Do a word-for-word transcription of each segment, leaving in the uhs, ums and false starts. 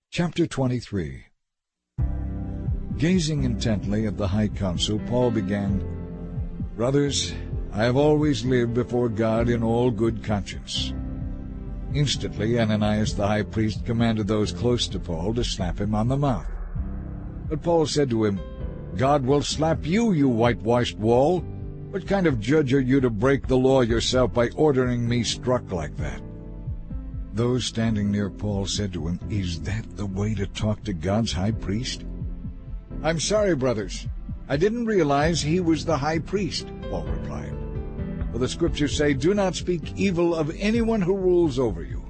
Chapter twenty-three. Gazing intently at the high council, Paul began, "Brothers, I have always lived before God in all good conscience." Instantly Ananias the high priest commanded those close to Paul to slap him on the mouth. But Paul said to him, "God will slap you, you whitewashed wall. What kind of judge are you to break the law yourself by ordering me struck like that?" Those standing near Paul said to him, "Is that the way to talk to God's high priest?" "I'm sorry, brothers. I didn't realize he was the high priest," Paul replied. "For the scriptures say, 'Do not speak evil of anyone who rules over you.'"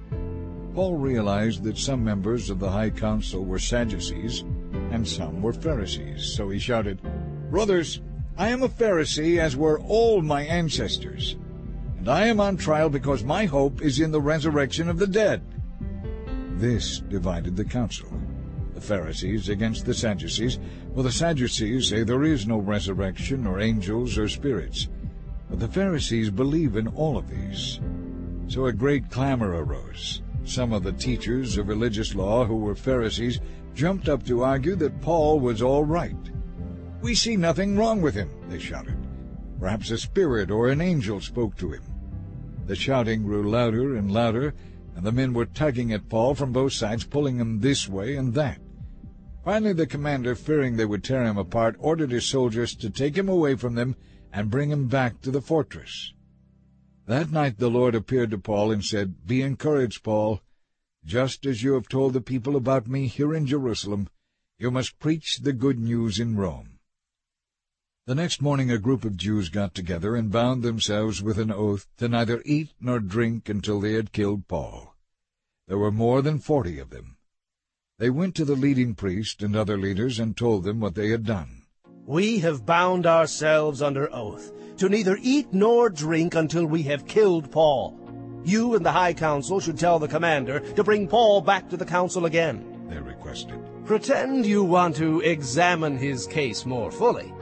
Paul realized that some members of the high council were Sadducees and some were Pharisees, so he shouted, "Brothers, I am a Pharisee, as were all my ancestors. And I am on trial because my hope is in the resurrection of the dead." This divided the council, the Pharisees against the Sadducees. For the Sadducees say there is no resurrection or angels or spirits, but the Pharisees believe in all of these. So a great clamor arose. Some of the teachers of religious law who were Pharisees jumped up to argue that Paul was all right. "We see nothing wrong with him," they shouted. "Perhaps a spirit or an angel spoke to him." The shouting grew louder and louder, and the men were tugging at Paul from both sides, pulling him this way and that. Finally the commander, fearing they would tear him apart, ordered his soldiers to take him away from them and bring him back to the fortress. That night the Lord appeared to Paul and said, "Be encouraged, Paul. Just as you have told the people about me here in Jerusalem, you must preach the good news in Rome." The next morning a group of Jews got together and bound themselves with an oath to neither eat nor drink until they had killed Paul. There were more than forty of them. They went to the leading priest and other leaders and told them what they had done. "We have bound ourselves under oath to neither eat nor drink until we have killed Paul. You and the high council should tell the commander to bring Paul back to the council again," they requested. "Pretend you want to examine his case more fully.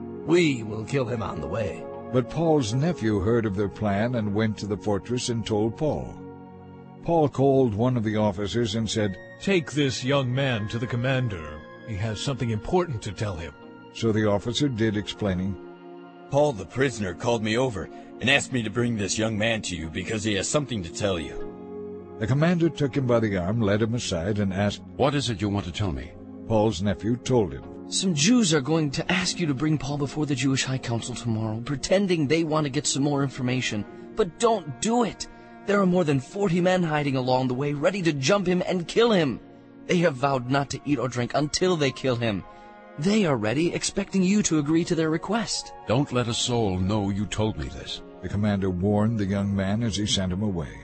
We will kill him on the way." But Paul's nephew heard of their plan and went to the fortress and told Paul. Paul called one of the officers and said, "Take this young man to the commander. He has something important to tell him." So the officer did, explaining, "Paul the prisoner called me over and asked me to bring this young man to you because he has something to tell you." The commander took him by the arm, led him aside, and asked, "What is it you want to tell me?" Paul's nephew told him. "Some Jews are going to ask you to bring Paul before the Jewish High Council tomorrow, pretending they want to get some more information. But don't do it. There are more than forty men hiding along the way, ready to jump him and kill him. They have vowed not to eat or drink until they kill him. They are ready, expecting you to agree to their request." "Don't let a soul know you told me this," the commander warned the young man as he sent him away.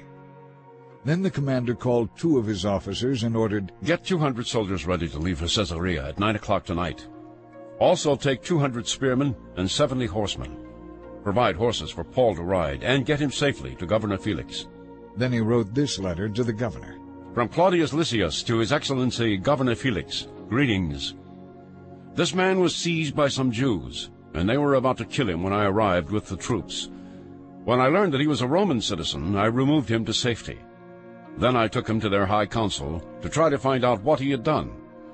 Then the commander called two of his officers and ordered, "Get two hundred soldiers ready to leave for Caesarea at nine o'clock tonight. Also take two hundred spearmen and seventy horsemen. Provide horses for Paul to ride, and get him safely to Governor Felix." Then he wrote this letter to the governor. "From Claudius Lysias to His Excellency Governor Felix, greetings. This man was seized by some Jews, and they were about to kill him when I arrived with the troops. When I learned that he was a Roman citizen, I removed him to safety. Then I took him to their high council to try to find out what he had done.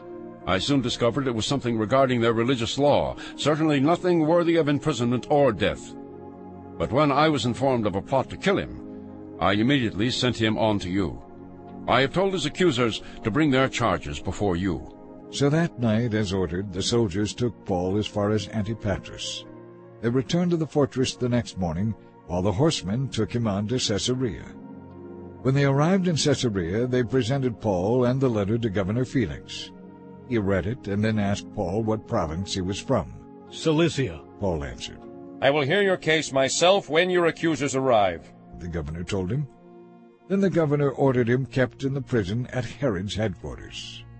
I soon discovered it was something regarding their religious law, certainly nothing worthy of imprisonment or death. But when I was informed of a plot to kill him, I immediately sent him on to you. I have told his accusers to bring their charges before you." So that night, as ordered, the soldiers took Paul as far as Antipatris. They returned to the fortress the next morning, while the horsemen took him on to Caesarea. When they arrived in Caesarea, they presented Paul and the letter to Governor Felix. He read it and then asked Paul what province he was from. "Cilicia," Paul answered. "I will hear your case myself when your accusers arrive," the governor told him. Then the governor ordered him kept in the prison at Herod's headquarters.